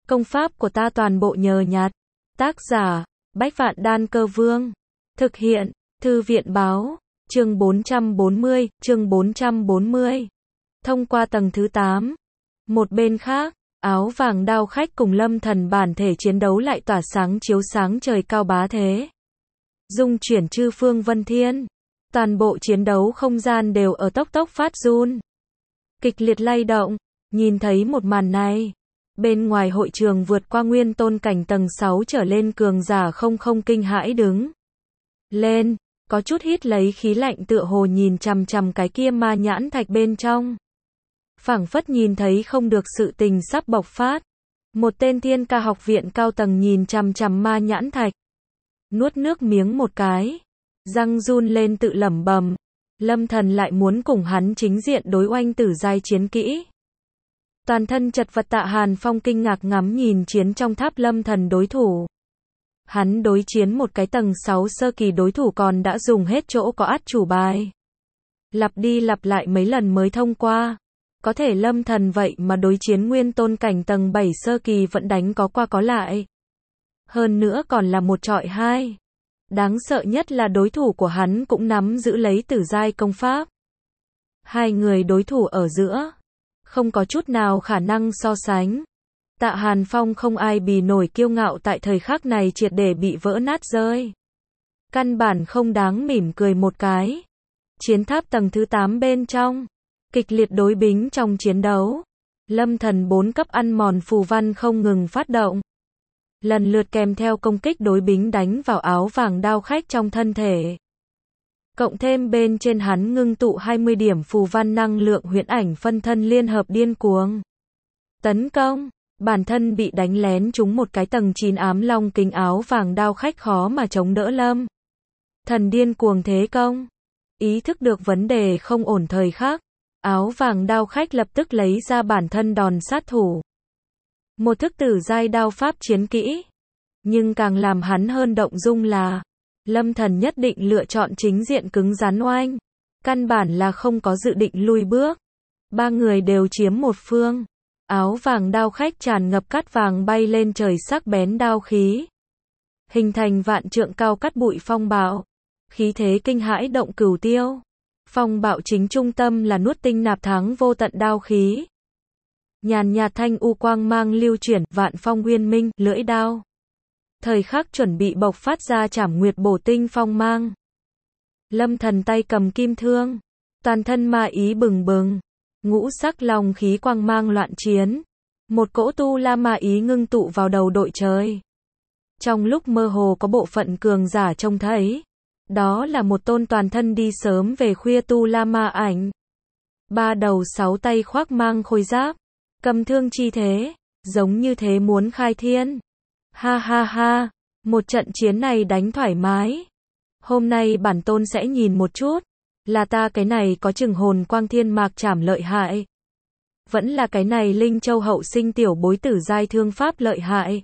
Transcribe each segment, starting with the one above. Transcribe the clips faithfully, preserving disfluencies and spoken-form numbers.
Công pháp của ta toàn bộ nhờ nhặt. Tác giả, Bách Vạn Đan Cơ Vương. Thực hiện, Thư viện Báo. Chương bốn trăm bốn mươi, chương bốn trăm bốn mươi. Thông qua tầng thứ tám. Một bên khác, áo vàng đao khách cùng Lâm Thần bản thể chiến đấu lại tỏa sáng chiếu sáng trời cao bá thế. Dung chuyển chư phương vân thiên. Toàn bộ chiến đấu không gian đều ở tốc tốc phát run. Kịch liệt lay động. Nhìn thấy một màn này. Bên ngoài hội trường vượt qua nguyên tôn cảnh tầng sáu trở lên cường giả không không kinh hãi đứng lên, có chút hít lấy khí lạnh tựa hồ nhìn chằm chằm cái kia ma nhãn thạch bên trong. Phảng phất nhìn thấy không được sự tình sắp bộc phát. Một tên thiên ca học viện cao tầng nhìn chằm chằm ma nhãn thạch. Nuốt nước miếng một cái. Răng run lên tự lẩm bẩm. Lâm Thần lại muốn cùng hắn chính diện đối oanh tử giai chiến kỹ. Toàn thân chật vật Tạ Hàn Phong kinh ngạc ngắm nhìn chiến trong tháp Lâm Thần đối thủ. Hắn đối chiến một cái tầng sáu sơ kỳ đối thủ còn đã dùng hết chỗ có át chủ bài. Lặp đi lặp lại mấy lần mới thông qua. Có thể Lâm Thần vậy mà đối chiến nguyên tôn cảnh tầng bảy sơ kỳ vẫn đánh có qua có lại. Hơn nữa còn là một trọi hai. Đáng sợ nhất là đối thủ của hắn cũng nắm giữ lấy tử giai công pháp. Hai người đối thủ ở giữa. Không có chút nào khả năng so sánh. Tạ Hàn Phong không ai bì nổi kiêu ngạo tại thời khắc này triệt để bị vỡ nát rơi. Căn bản không đáng mỉm cười một cái. Chiến tháp tầng thứ tám bên trong. Kịch liệt đối bính trong chiến đấu. Lâm Thần bốn cấp ăn mòn phù văn không ngừng phát động. Lần lượt kèm theo công kích đối bính đánh vào áo vàng đao khách trong thân thể. Cộng thêm bên trên hắn ngưng tụ hai mươi điểm phù văn năng lượng huyễn ảnh phân thân liên hợp điên cuồng. Tấn công, bản thân bị đánh lén trúng một cái tầng chín ám long kính áo vàng đao khách khó mà chống đỡ Lâm Thần điên cuồng thế công. Ý thức được vấn đề không ổn thời khắc. Áo vàng đao khách lập tức lấy ra bản thân đòn sát thủ. Một thức tử giai đao pháp chiến kỹ. Nhưng càng làm hắn hơn động dung là Lâm Thần nhất định lựa chọn chính diện cứng rắn oanh. Căn bản là không có dự định lui bước. Ba người đều chiếm một phương. Áo vàng đao khách tràn ngập cát vàng bay lên trời sắc bén đao khí. Hình thành vạn trượng cao cát bụi phong bạo. Khí thế kinh hãi động cửu tiêu. Phong bạo chính trung tâm là nuốt tinh nạp thắng vô tận đao khí. Nhàn nhạt thanh u quang mang lưu chuyển, vạn phong uyên minh, lưỡi đao. Thời khắc chuẩn bị bộc phát ra trảm nguyệt bổ tinh phong mang. Lâm Thần tay cầm kim thương. Toàn thân ma ý bừng bừng. Ngũ sắc long khí quang mang loạn chiến. Một cỗ tu la ma ý ngưng tụ vào đầu đội trời. Trong lúc mơ hồ có bộ phận cường giả trông thấy. Đó là một tôn toàn thân đi sớm về khuya tu la ma ảnh. Ba đầu sáu tay khoác mang khôi giáp. Cầm thương chi thế. Giống như thế muốn khai thiên. Ha ha ha. Một trận chiến này đánh thoải mái. Hôm nay bản tôn sẽ nhìn một chút. Là ta cái này có chừng hồn quang thiên mạc trảm lợi hại. Vẫn là cái này linh châu hậu sinh tiểu bối tử giai thương pháp lợi hại.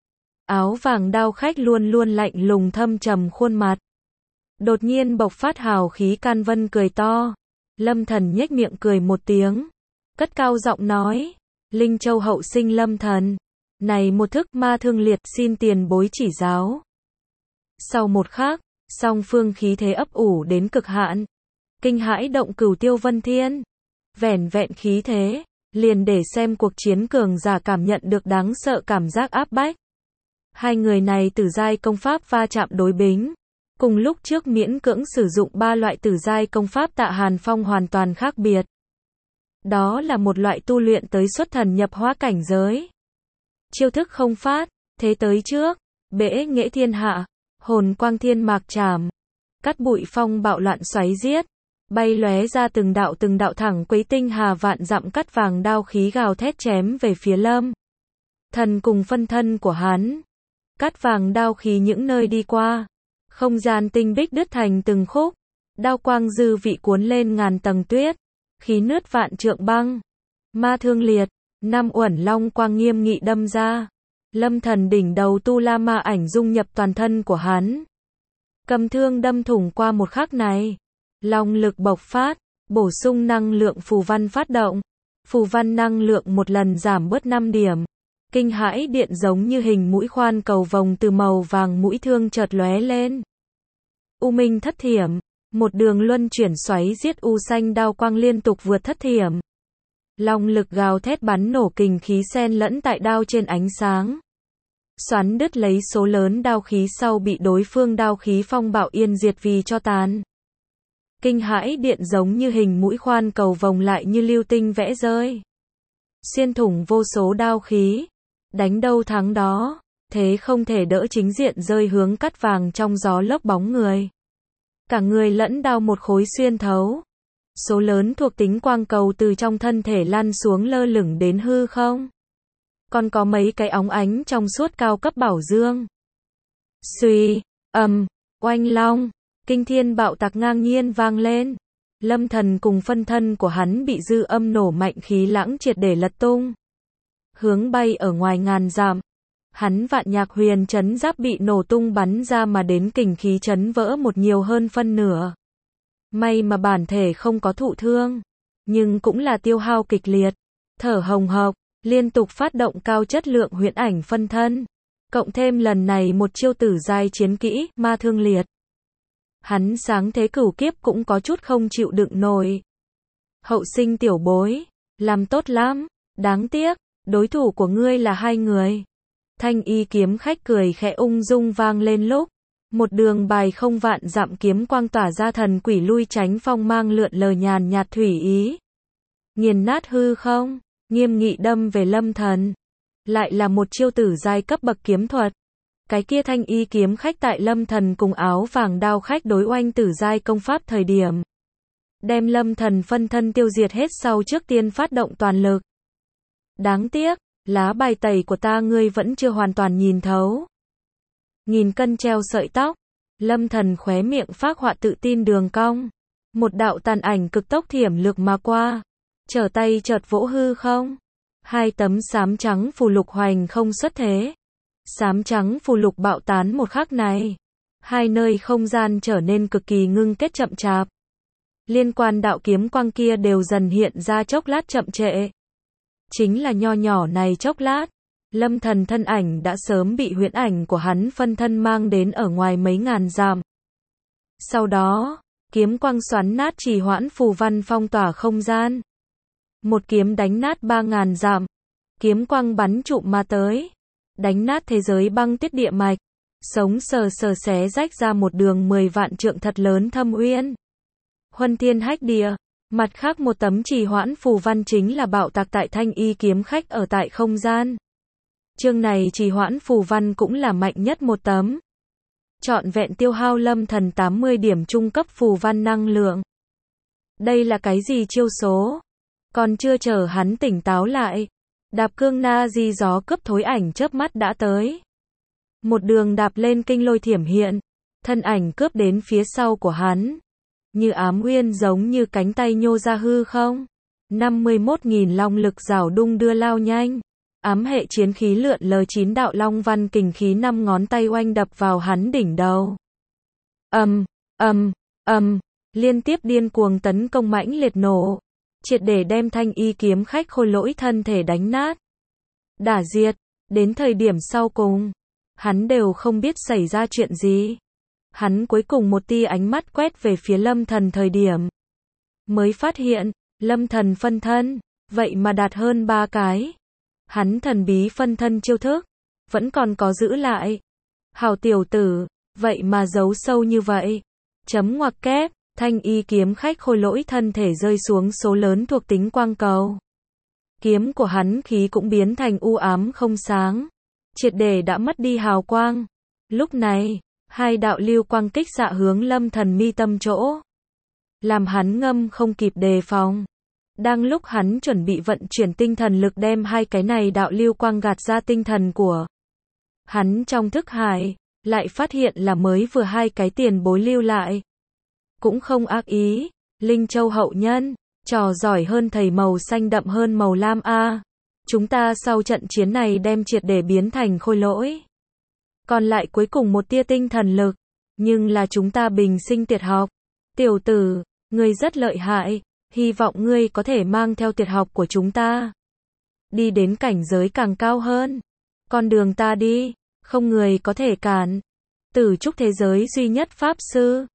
Áo vàng đao khách luôn luôn lạnh lùng thâm trầm khuôn mặt. Đột nhiên bộc phát hào khí can vân cười to. Lâm Thần nhếch miệng cười một tiếng. Cất cao giọng nói. Linh châu hậu sinh Lâm Thần. Này một thức ma thương liệt xin tiền bối chỉ giáo. Sau một khắc, song phương khí thế ấp ủ đến cực hạn. Kinh hãi động cửu tiêu vân thiên. Vẻn vẹn khí thế, liền để xem cuộc chiến cường giả cảm nhận được đáng sợ cảm giác áp bách. Hai người này tử giai công pháp va chạm đối bính. Cùng lúc trước miễn cưỡng sử dụng ba loại tử giai công pháp Tạ Hàn Phong hoàn toàn khác biệt. Đó là một loại tu luyện tới xuất thần nhập hóa cảnh giới. Chiêu thức không phát, thế tới trước, bể nghệ thiên hạ, hồn quang thiên mạc trảm. Cát bụi phong bạo loạn xoáy giết. Bay lóe ra từng đạo từng đạo thẳng quấy tinh hà vạn dặm cát vàng đao khí gào thét chém về phía Lâm Thần cùng phân thân của hắn. Cát vàng đao khí những nơi đi qua. Không gian tinh bích đứt thành từng khúc. Đao quang dư vị cuốn lên ngàn tầng tuyết. Khí nứt vạn trượng băng. Ma thương liệt. Năm uẩn long quang nghiêm nghị đâm ra. Lâm Thần đỉnh đầu tu la ma ảnh dung nhập toàn thân của hắn. Cầm thương đâm thủng qua một khắc này. Long lực bộc phát. Bổ sung năng lượng phù văn phát động. Phù văn năng lượng một lần giảm bớt năm điểm. Kinh hãi điện giống như hình mũi khoan cầu vồng từ màu vàng mũi thương chợt lóe lên. U minh thất thiểm, một đường luân chuyển xoáy giết u xanh đao quang liên tục vượt thất thiểm. Long lực gào thét bắn nổ kình khí xen lẫn tại đao trên ánh sáng. Xoắn đứt lấy số lớn đao khí sau bị đối phương đao khí phong bạo yên diệt vì cho tàn. Kinh hãi điện giống như hình mũi khoan cầu vồng lại như lưu tinh vẽ rơi. Xuyên thủng vô số đao khí. Đánh đâu thắng đó, thế không thể đỡ chính diện rơi hướng cắt vàng trong gió lốc bóng người. Cả người lẫn đao một khối xuyên thấu. Số lớn thuộc tính quang cầu từ trong thân thể lăn xuống lơ lửng đến hư không. Còn có mấy cái óng ánh trong suốt cao cấp bảo dương. Xuy, ầm, oanh long, kinh thiên bạo tạc ngang nhiên vang lên. Lâm Thần cùng phân thân của hắn bị dư âm nổ mạnh khí lãng triệt để lật tung. Hướng bay ở ngoài ngàn dặm. Hắn vạn nhạc huyền chấn giáp bị nổ tung bắn ra mà đến kình khí chấn vỡ một nhiều hơn phân nửa. May mà bản thể không có thụ thương, nhưng cũng là tiêu hao kịch liệt, thở hồng hộc, liên tục phát động cao chất lượng huyễn ảnh phân thân, cộng thêm lần này một chiêu tử giai chiến kỹ, ma thương liệt. Hắn sáng thế cửu kiếp cũng có chút không chịu đựng nổi. Hậu sinh tiểu bối, làm tốt lắm, đáng tiếc, đối thủ của ngươi là hai người. Thanh y kiếm khách cười khẽ ung dung vang lên lúc một đường bài không vạn dặm kiếm quang tỏa ra thần quỷ lui tránh phong mang lượn lờ nhàn nhạt thủy ý. Nghiền nát hư không, nghiêm nghị đâm về Lâm Thần. Lại là một chiêu tử giai cấp bậc kiếm thuật. Cái kia thanh y kiếm khách tại Lâm Thần cùng áo vàng đao khách đối oanh tử giai công pháp thời điểm. Đem Lâm Thần phân thân tiêu diệt hết sau trước tiên phát động toàn lực. Đáng tiếc, lá bài tẩy của ta ngươi vẫn chưa hoàn toàn nhìn thấu. Nghìn cân treo sợi tóc, Lâm Thần khóe miệng phác họa tự tin đường cong. Một đạo tàn ảnh cực tốc thiểm lược mà qua, trở tay chợt vỗ hư không. Hai tấm xám trắng phù lục hoành không xuất thế. Xám trắng phù lục bạo tán một khắc này. Hai nơi không gian trở nên cực kỳ ngưng kết chậm chạp. Liên quan đạo kiếm quang kia đều dần hiện ra chốc lát chậm trễ. Chính là nho nhỏ này chốc lát, Lâm Thần thân ảnh đã sớm bị huyễn ảnh của hắn phân thân mang đến ở ngoài mấy ngàn dặm. Sau đó, kiếm quang xoắn nát trì hoãn phù văn phong tỏa không gian. Một kiếm đánh nát ba ngàn dặm. Kiếm quang bắn trụm mà tới, đánh nát thế giới băng tuyết địa mạch, sống sờ sờ xé rách ra một đường mười vạn trượng thật lớn thâm uyên. Huân thiên hách địa. Mặt khác một tấm trì hoãn phù văn chính là bạo tạc tại thanh y kiếm khách ở tại không gian. Chương này trì hoãn phù văn cũng là mạnh nhất một tấm. Trọn vẹn tiêu hao Lâm Thần tám mươi điểm trung cấp phù văn năng lượng. Đây là cái gì chiêu số? Còn chưa chờ hắn tỉnh táo lại. Đạp cương na di gió cướp thối ảnh chớp mắt đã tới. Một đường đạp lên kinh lôi thiểm hiện. Thân ảnh cướp đến phía sau của hắn. Như ám uyên giống như cánh tay nhô ra hư không. năm mươi mốt nghìn long lực rảo đung đưa lao nhanh. Ám hệ chiến khí lượn lờ chín đạo long văn kình khí năm ngón tay oanh đập vào hắn đỉnh đầu. Ầm, ầm, ầm, liên tiếp điên cuồng tấn công mãnh liệt nổ, triệt để đem thanh y kiếm khách khôi lỗi thân thể đánh nát. Đả diệt, đến thời điểm sau cùng, hắn đều không biết xảy ra chuyện gì. Hắn cuối cùng một tia ánh mắt quét về phía Lâm Thần thời điểm. Mới phát hiện, Lâm Thần phân thân, vậy mà đạt hơn ba cái. Hắn thần bí phân thân chiêu thức, vẫn còn có giữ lại. Hào tiểu tử, vậy mà giấu sâu như vậy. Chấm ngoặc kép, thanh y kiếm khách khôi lỗi thân thể rơi xuống số lớn thuộc tính quang cầu. Kiếm của hắn khí cũng biến thành u ám không sáng. Triệt để đã mất đi hào quang. Lúc này, hai đạo lưu quang kích xạ hướng Lâm Thần mi tâm chỗ. Làm hắn ngâm không kịp đề phòng. Đang lúc hắn chuẩn bị vận chuyển tinh thần lực đem hai cái này đạo lưu quang gạt ra tinh thần của hắn trong thức hải, lại phát hiện là mới vừa hai cái tiền bối lưu lại. Cũng không ác ý, Linh Châu hậu nhân, trò giỏi hơn thầy màu xanh đậm hơn màu lam a. Chúng ta sau trận chiến này đem triệt để biến thành khôi lỗi. Còn lại cuối cùng một tia tinh thần lực, nhưng là chúng ta bình sinh tuyệt học. Tiểu tử, ngươi rất lợi hại, hy vọng ngươi có thể mang theo tuyệt học của chúng ta. đi đến cảnh giới càng cao hơn. Con đường ta đi, không người có thể cản. Tử trúc thế giới duy nhất Pháp Sư.